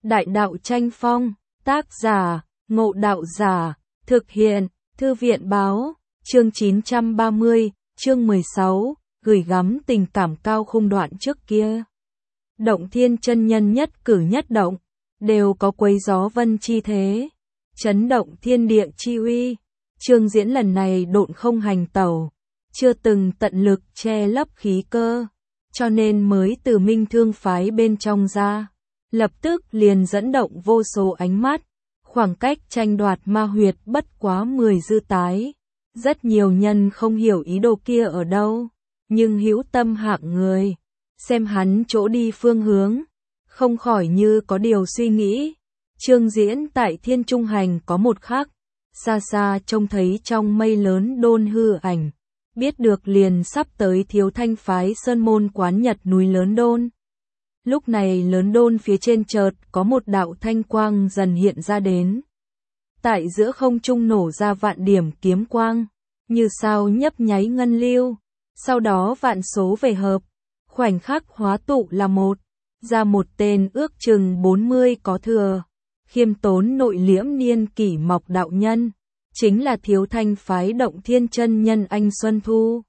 Đại đạo tranh phong, tác giả, Ngộ Đạo Giả, thực hiện, Thư viện báo, chương 930, chương 16, gửi gắm tình cảm cao khung đoạn trước kia. Động Thiên chân nhân nhất cử nhất động, đều có quấy gió vân chi thế, chấn động thiên địa chi uy. Chương Diễn lần này độn không hành tẩu, chưa từng tận lực che lấp khí cơ, cho nên mới từ Minh Thương phái bên trong ra, lập tức liền dẫn động vô số ánh mắt. Khoảng cách tranh đoạt ma huyệt bất quá 10 dư tái. Rất nhiều nhân không hiểu ý đồ kia ở đâu, nhưng hữu tâm hạng người, xem hắn chỗ đi phương hướng, không khỏi như có điều suy nghĩ. Chương Diễn tại Thiên Trung Hành có một khắc, xa xa trông thấy trong mây lớn đôn hư ảnh, biết được liền sắp tới Thiếu Thanh phái sơn môn quán Nhật núi Lớn Đôn. Lúc này Lớn Đôn phía trên chợt có một đạo thanh quang dần hiện ra đến. Tại giữa không trung nổ ra vạn điểm kiếm quang, như sao nhấp nháy ngân lưu, sau đó vạn số về hợp, khoảnh khắc hóa tụ là một, ra một tên ước chừng 40 có thừa, khiêm tốn nội liễm niên kỷ mọc đạo nhân, chính là Thiếu Thanh phái Động Thiên chân nhân Anh Xuân Thu.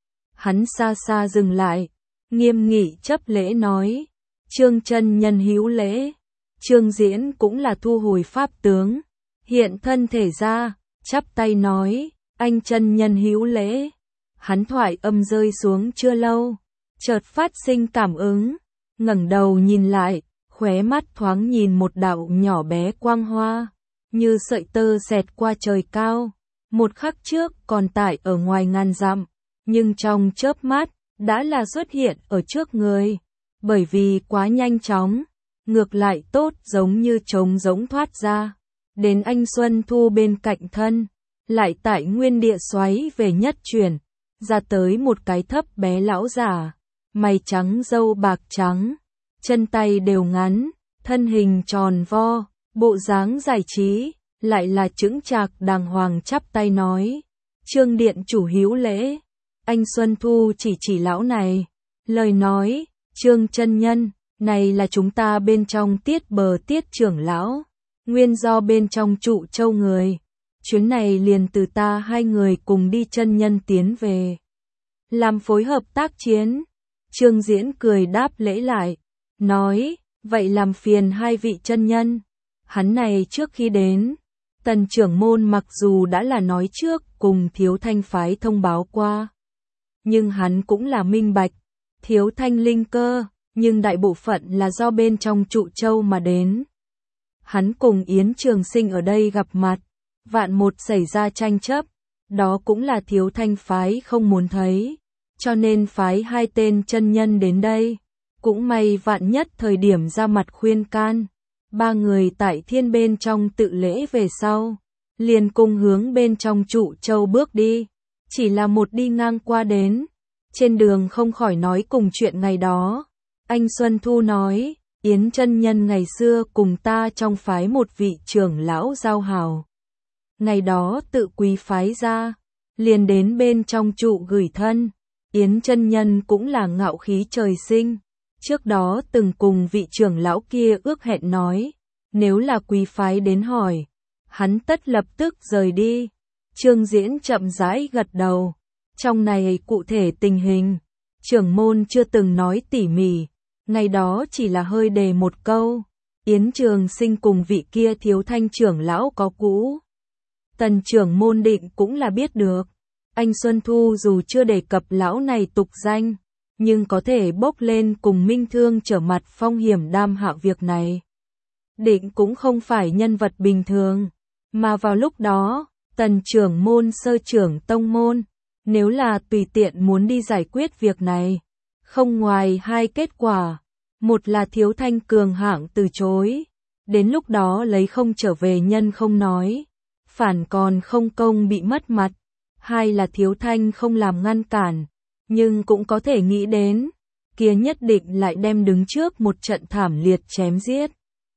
Hắn xa xa dừng lại, nghiêm nghị chấp lễ nói: Trương chân nhân hữu lễ. Trương Diễn cũng là thu hồi pháp tướng, hiện thân thể ra, chắp tay nói: Anh chân nhân hữu lễ. Hắn thoại âm rơi xuống chưa lâu, chợt phát sinh cảm ứng, ngẩng đầu nhìn lại, khóe mắt thoáng nhìn một đạo nhỏ bé quang hoa, như sợi tơ xẹt qua trời cao. Một khắc trước còn tại ở ngoài ngàn dặm, nhưng trong chớp mắt đã là xuất hiện ở trước người. Bởi vì quá nhanh chóng, ngược lại tốt giống như trống rỗng thoát ra, đến Anh Xuân Thu bên cạnh thân, lại tại nguyên địa xoáy về nhất chuyển, ra tới một cái thấp bé lão giả, mày trắng râu bạc trắng, chân tay đều ngắn, thân hình tròn vo, bộ dáng giải trí, lại là chững chạc đàng hoàng chắp tay nói: Trương điện chủ hữu lễ. Anh Xuân Thu chỉ lão này, lời nói: Trương chân nhân, này là chúng ta bên trong Tiết Bờ Tiết trưởng lão, nguyên do bên trong Trụ Châu người. Chuyến này liền từ ta hai người cùng đi chân nhân tiến về, làm phối hợp tác chiến. Trương Diễn cười đáp lễ lại, nói: Vậy làm phiền hai vị chân nhân. Hắn này trước khi đến, Tần trưởng môn mặc dù đã là nói trước cùng Thiếu Thanh phái thông báo qua, nhưng hắn cũng là minh bạch, Thiếu Thanh linh cơ, nhưng đại bộ phận là do bên trong Trụ Châu mà đến. Hắn cùng Yến Trường Sinh ở đây gặp mặt, vạn một xảy ra tranh chấp, đó cũng là Thiếu Thanh phái không muốn thấy, cho nên phái hai tên chân nhân đến đây. Cũng may vạn nhất thời điểm ra mặt khuyên can, ba người tại thiên bên trong tự lễ về sau, liền cùng hướng bên trong Trụ Châu bước đi, chỉ là một đi ngang qua đến. Trên đường không khỏi nói cùng chuyện ngày đó. Anh Xuân Thu nói: Yến chân nhân ngày xưa cùng ta trong phái một vị trưởng lão giao hảo. Ngày đó tự quý phái ra, liền đến bên trong trụ gửi thân. Yến chân nhân cũng là ngạo khí trời sinh. Trước đó từng cùng vị trưởng lão kia ước hẹn nói, nếu là quý phái đến hỏi, hắn tất lập tức rời đi. Trương Diễn chậm rãi gật đầu. Trong này cụ thể tình hình, trưởng môn chưa từng nói tỉ mỉ, ngày đó chỉ là hơi đề một câu, Yến Trường Sinh cùng vị kia Thiếu Thanh trưởng lão có cũ. Tần trưởng môn định cũng là biết được, anh Xuân Thu dù chưa đề cập lão này tục danh, nhưng có thể bốc lên cùng Minh Thương trở mặt phong hiểm đam hạ việc này. Định cũng không phải nhân vật bình thường, mà vào lúc đó, Tần trưởng môn sơ trưởng tông môn, nếu là tùy tiện muốn đi giải quyết việc này, không ngoài hai kết quả, một là Thiếu Thanh cường hạng từ chối, đến lúc đó lấy không trở về nhân không nói, phản còn không công bị mất mặt, hai là Thiếu Thanh không làm ngăn cản, nhưng cũng có thể nghĩ đến, kia nhất định lại đem đứng trước một trận thảm liệt chém giết.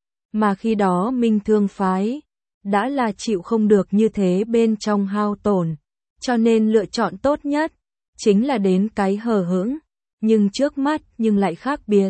Mà khi đó Minh Thương phái, đã là chịu không được như thế bên trong hao tổn. Cho nên lựa chọn tốt nhất, chính là đến cái hờ hững, nhưng trước mắt nhưng lại khác biệt.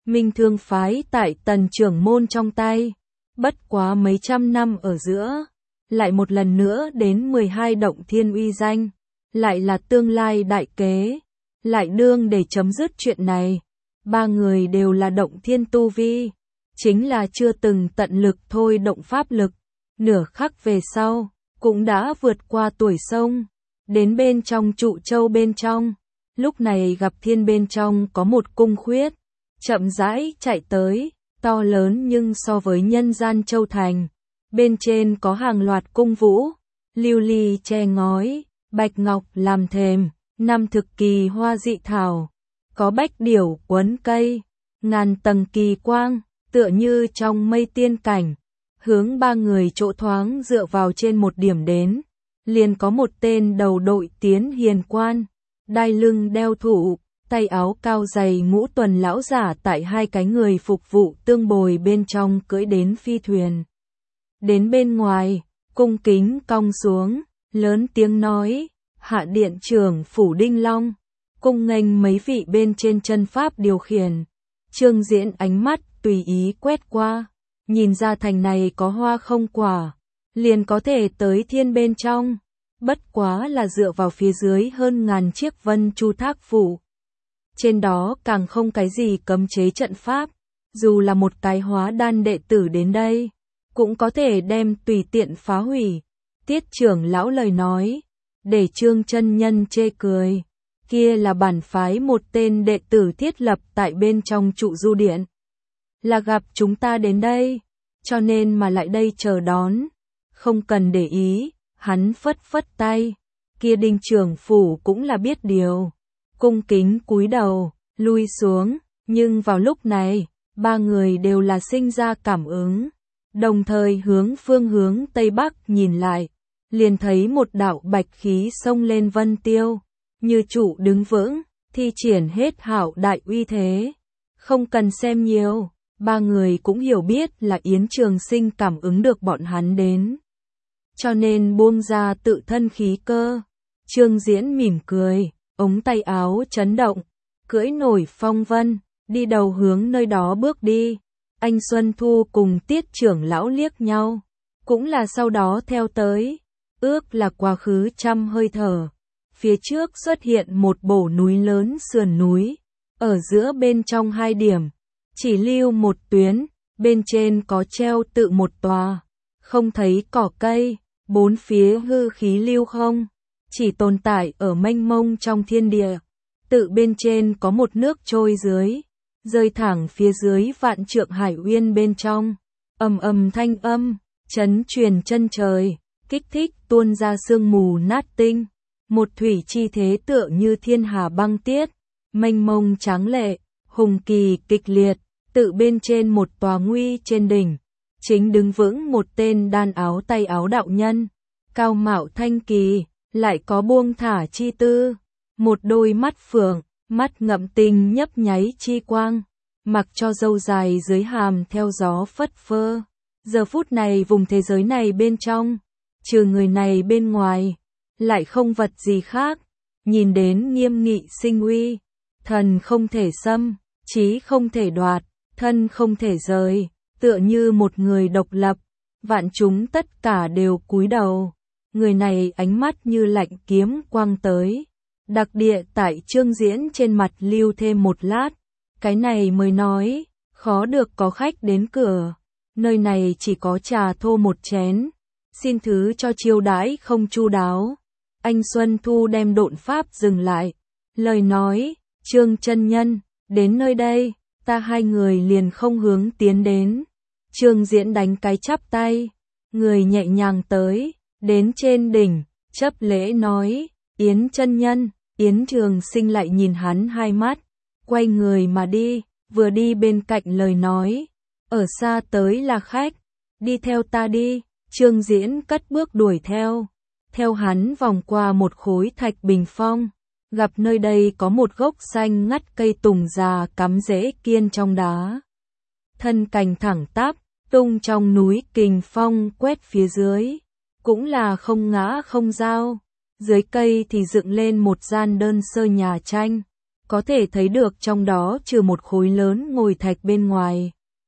Minh Thương phái tại Tần trưởng môn trong tay. Bất quá mấy trăm năm ở giữa, lại một lần nữa đến 12 động thiên uy danh, lại là tương lai đại kế, lại đương để chấm dứt chuyện này. Ba người đều là động thiên tu vi, chính là chưa từng tận lực thôi động pháp lực, nửa khắc về sau, cũng đã vượt qua tuổi sông, đến bên trong trụ châu bên trong. Lúc này gặp thiên bên trong có một cung khuyết, chậm rãi chạy tới, to lớn nhưng so với nhân gian châu thành. Bên trên có hàng loạt cung vũ, lưu ly che ngói, bạch ngọc làm thềm, năm thực kỳ hoa dị thảo, có bách điểu quấn cây, ngàn tầng kỳ quang, tựa như trong mây tiên cảnh. Hướng ba người chỗ thoáng dựa vào trên một điểm đến, liền có một tên đầu đội tiến hiền quan, đai lưng đeo thụ, tay áo cao dày ngũ tuần lão giả tại hai cái người phục vụ tương bồi bên trong cưỡi đến phi thuyền. Đến bên ngoài, cung kính cong xuống, lớn tiếng nói, hạ điện trưởng phủ Đinh Long, cung nghênh mấy vị bên trên chân pháp điều khiển. Trương Diễn ánh mắt tùy ý quét qua, nhìn ra thành này có hoa không quả, liền có thể tới thiên bên trong, bất quá là dựa vào phía dưới hơn ngàn chiếc vân chu thác phủ. Trên đó càng không cái gì cấm chế trận pháp, dù là một cái hóa đan đệ tử đến đây, cũng có thể đem tùy tiện phá hủy. Tiết trưởng lão lời nói, để Trương chân nhân chê cười, kia là bản phái một tên đệ tử thiết lập tại bên trong trụ du điện. Là gặp chúng ta đến đây, cho nên mà lại đây chờ đón, không cần để ý, hắn phất phất tay, kia Đinh trưởng phủ cũng là biết điều, cung kính cúi đầu, lui xuống, nhưng vào lúc này, ba người đều là sinh ra cảm ứng, đồng thời hướng phương hướng Tây Bắc nhìn lại, liền thấy một đạo bạch khí xông lên vân tiêu, như chủ đứng vững, thi triển hết hảo đại uy thế, không cần xem nhiều. Ba người cũng hiểu biết là Yến Trường Sinh cảm ứng được bọn hắn đến, cho nên buông ra tự thân khí cơ. Trương Diễn mỉm cười, ống tay áo chấn động, cưỡi nổi phong vân, đi đầu hướng nơi đó bước đi. Anh Xuân Thu cùng Tiết trưởng lão liếc nhau, cũng là sau đó theo tới, ước là quá khứ trăm hơi thở. Phía trước xuất hiện một bổ núi lớn sườn núi, ở giữa bên trong hai điểm, chỉ lưu một tuyến, bên trên có treo tự một tòa, không thấy cỏ cây, bốn phía hư khí lưu không, chỉ tồn tại ở mênh mông trong thiên địa. Tự bên trên có một nước trôi dưới, rơi thẳng phía dưới vạn trượng hải uyên bên trong, ầm ầm thanh âm, chấn truyền chân trời, kích thích tuôn ra sương mù nát tinh, một thủy chi thế tựa như thiên hà băng tiết, mênh mông tráng lệ, hùng kỳ kịch liệt. Tự bên trên một tòa nguy trên đỉnh, chính đứng vững một tên đan áo tay áo đạo nhân, cao mạo thanh kỳ, lại có buông thả chi tư, một đôi mắt phượng, mắt ngậm tinh nhấp nháy chi quang, mặc cho râu dài dưới hàm theo gió phất phơ. Giờ phút này vùng thế giới này bên trong, trừ người này bên ngoài, lại không vật gì khác, nhìn đến nghiêm nghị sinh uy, thần không thể xâm, trí không thể đoạt, thân không thể rời, tựa như một người độc lập, vạn chúng tất cả đều cúi đầu. Người này ánh mắt như lạnh kiếm quang tới, đặc địa tại Trương Diễn trên mặt lưu thêm một lát, cái này mới nói, khó được có khách đến cửa, nơi này chỉ có trà thô một chén, xin thứ cho chiêu đãi không chu đáo. Anh Xuân Thu đem độn pháp dừng lại, lời nói, Trương chân nhân, đến nơi đây, ta hai người liền không hướng tiến đến. Trương Diễn đánh cái chắp tay, người nhẹ nhàng tới, đến trên đỉnh, chấp lễ nói, Yến chân nhân. Yến Trường Sinh lại nhìn hắn hai mắt, quay người mà đi, vừa đi bên cạnh lời nói, ở xa tới là khách, đi theo ta đi. Trương Diễn cất bước đuổi theo hắn vòng qua một khối thạch bình phong, gặp nơi đây có một gốc xanh ngắt cây tùng già cắm rễ kiên trong đá. Thân cành thẳng tắp, tung trong núi kình phong quét phía dưới, cũng là không ngã không dao. Dưới cây thì dựng lên một gian đơn sơ nhà tranh, có thể thấy được trong đó trừ một khối lớn ngồi thạch bên ngoài.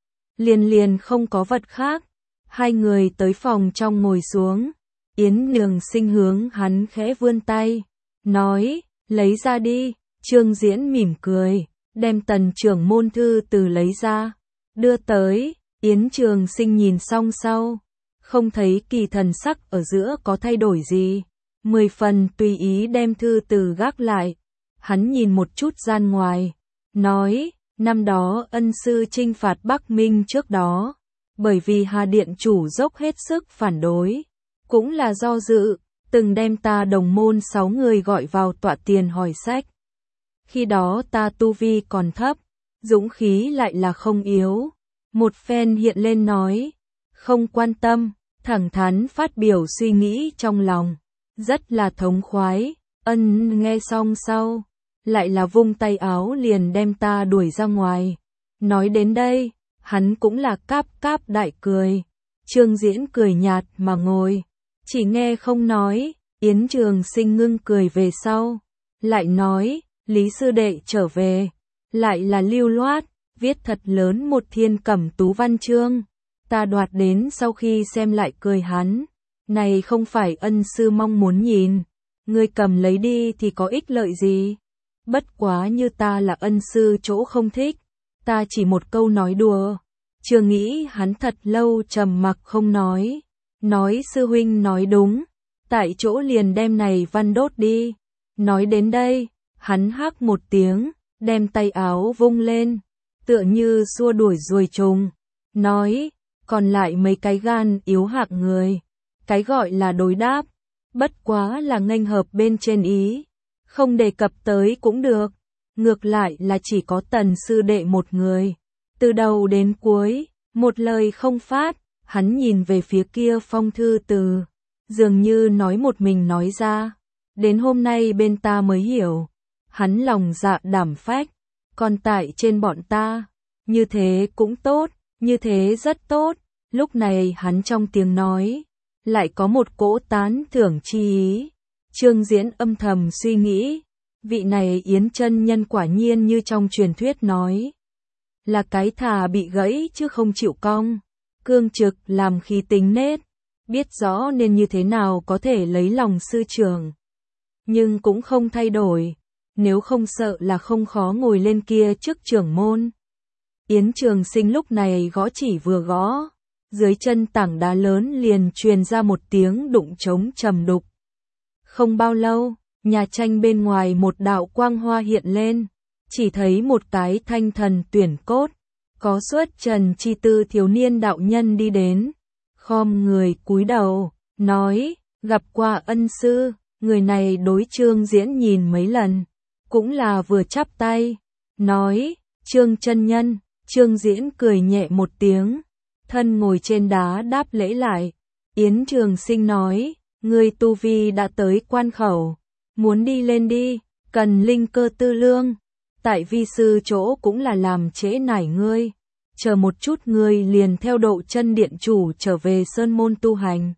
Liền không có vật khác. Hai người tới phòng trong ngồi xuống. Yến Trường Sinh hướng hắn khẽ vươn tay, nói, lấy ra đi. Trương Diễn mỉm cười, đem Tần trưởng môn thư từ lấy ra, đưa tới. Yến Trường Sinh nhìn xong sau, không thấy kỳ thần sắc ở giữa có thay đổi gì, 10 phần tùy ý đem thư từ gác lại. Hắn nhìn một chút gian ngoài, nói, năm đó ân sư chinh phạt Bắc Minh trước đó, bởi vì Hà Điện chủ dốc hết sức phản đối, cũng là do dự, từng đem ta đồng môn 6 người gọi vào tọa tiền hỏi sách. Khi đó ta tu vi còn thấp, dũng khí lại là không yếu. Một phen hiện lên nói, không quan tâm, thẳng thắn phát biểu suy nghĩ trong lòng, rất là thống khoái. Ân nghe xong sau, lại là vung tay áo liền đem ta đuổi ra ngoài. Nói đến đây, hắn cũng là cáp cáp đại cười. Trương Diễn cười nhạt mà ngồi, chỉ nghe không nói. Yến Trường Sinh ngưng cười về sau, lại nói, Lý sư đệ trở về, lại là lưu loát, viết thật lớn một thiên cẩm tú văn chương. Ta đoạt đến sau khi xem lại cười hắn, này không phải ân sư mong muốn nhìn, ngươi cầm lấy đi thì có ích lợi gì. Bất quá như ta là ân sư chỗ không thích, ta chỉ một câu nói đùa. Chưa nghĩ hắn thật lâu trầm mặc không nói, nói sư huynh nói đúng, tại chỗ liền đem này văn đốt đi. Nói đến đây, hắn hắc một tiếng, đem tay áo vung lên, tựa như xua đuổi ruồi trùng, nói, còn lại mấy cái gan yếu hạng người, cái gọi là đối đáp, bất quá là nghênh hợp bên trên ý, không đề cập tới cũng được, ngược lại là chỉ có Tần sư đệ một người, từ đầu đến cuối, một lời không phát. Hắn nhìn về phía kia phong thư từ, dường như nói một mình nói ra, đến hôm nay bên ta mới hiểu, hắn lòng dạ đảm phách, còn tại trên bọn ta, như thế cũng tốt, như thế rất tốt. Lúc này hắn trong tiếng nói, lại có một cỗ tán thưởng chi ý. Trương Diễn âm thầm suy nghĩ, vị này Yến chân nhân quả nhiên như trong truyền thuyết nói, là cái thà bị gãy chứ không chịu cong, cương trực làm khí tính nết, biết rõ nên như thế nào có thể lấy lòng sư trưởng, nhưng cũng không thay đổi, nếu không sợ là không khó ngồi lên kia trước trưởng môn. Yến Trường Sinh lúc này gõ chỉ vừa gõ, dưới chân tảng đá lớn liền truyền ra một tiếng đụng trống trầm đục. Không bao lâu, nhà tranh bên ngoài một đạo quang hoa hiện lên, chỉ thấy một cái thanh thần tuyển cốt, có xuất trần chi tư thiếu niên đạo nhân đi đến, khom người cúi đầu, nói, gặp qua ân sư. Người này đối Trương Diễn nhìn mấy lần, cũng là vừa chắp tay, nói, Trương chân nhân. Trương Diễn cười nhẹ một tiếng, thân ngồi trên đá đáp lễ lại. Yến Trường Sinh nói, ngươi tu vi đã tới quan khẩu, muốn đi lên đi, cần linh cơ tư lương, tại vi sư chỗ cũng là làm trễ nải ngươi, chờ một chút ngươi liền theo độ chân điện chủ trở về sơn môn tu hành.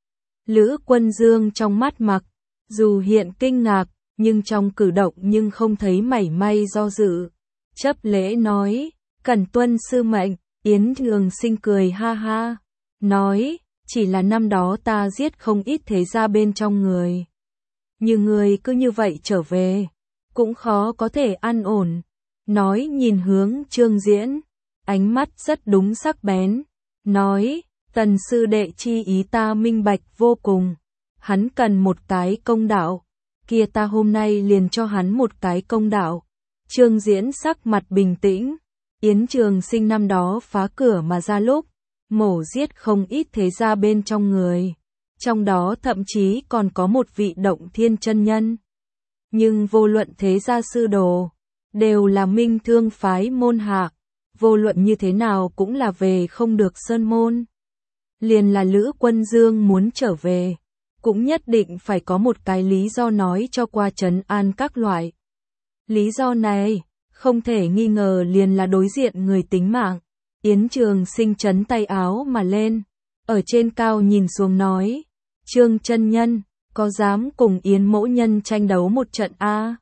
Lữ Quân Dương trong mắt mặc, dù hiện kinh ngạc, nhưng trong cử động nhưng không thấy mảy may do dự, chấp lễ nói, cẩn tuân sư mệnh. Yến Trường Sinh cười ha ha, nói, chỉ là năm đó ta giết không ít thế gia bên trong người. Như người cứ như vậy trở về, cũng khó có thể an ổn. Nói nhìn hướng Trương Diễn, ánh mắt rất đúng sắc bén, nói, Tần sư đệ chi ý ta minh bạch vô cùng, hắn cần một cái công đạo, kia ta hôm nay liền cho hắn một cái công đạo. Trương Diễn sắc mặt bình tĩnh, Yến Trường Sinh năm đó phá cửa mà ra lúc, mổ giết không ít thế gia bên trong người, trong đó thậm chí còn có một vị Động Thiên chân nhân. Nhưng vô luận thế gia sư đồ, đều là Minh Thương phái môn hạ, vô luận như thế nào cũng là về không được sơn môn. Liền là Lữ Quân Dương muốn trở về, cũng nhất định phải có một cái lý do nói cho qua trấn an các loại. Lý do này, không thể nghi ngờ liền là đối diện người tính mạng. Yến Trường Sinh chấn tay áo mà lên, ở trên cao nhìn xuống nói, Trương chân nhân, có dám cùng Yến mỗ nhân tranh đấu một trận a?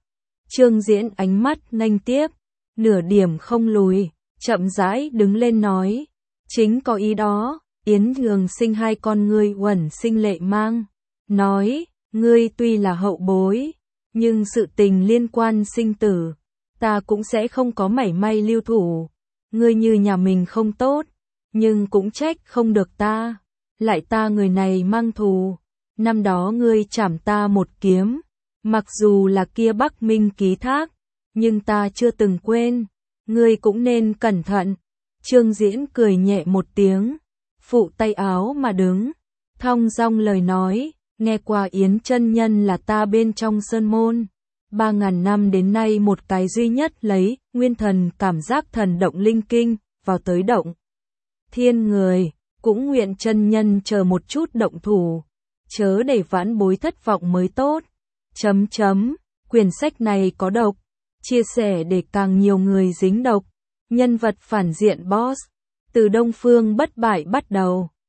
Trương Diễn ánh mắt nghênh tiếp, nửa điểm không lùi, chậm rãi đứng lên nói, chính có ý đó. Yến Nhường Sinh hai con ngươi uẩn sinh lệ mang, nói, ngươi tuy là hậu bối, nhưng sự tình liên quan sinh tử, ta cũng sẽ không có mảy may lưu thủ. Ngươi như nhà mình không tốt, nhưng cũng trách không được ta, lại ta người này mang thù. Năm đó ngươi chảm ta một kiếm, mặc dù là kia Bắc Minh ký thác, nhưng ta chưa từng quên, ngươi cũng nên cẩn thận. Trương Diễn cười nhẹ một tiếng, phụ tay áo mà đứng, thong dong lời nói, nghe qua Yến chân nhân là ta bên trong sơn môn, 3.000 năm đến nay một cái duy nhất lấy nguyên thần cảm giác thần động linh kinh, vào tới động thiên người, cũng nguyện chân nhân chờ một chút động thủ, chớ để vãn bối thất vọng mới tốt. Quyển sách này có độc, chia sẻ để càng nhiều người dính độc. Nhân vật phản diện boss, từ Đông Phương Bất Bại bắt đầu.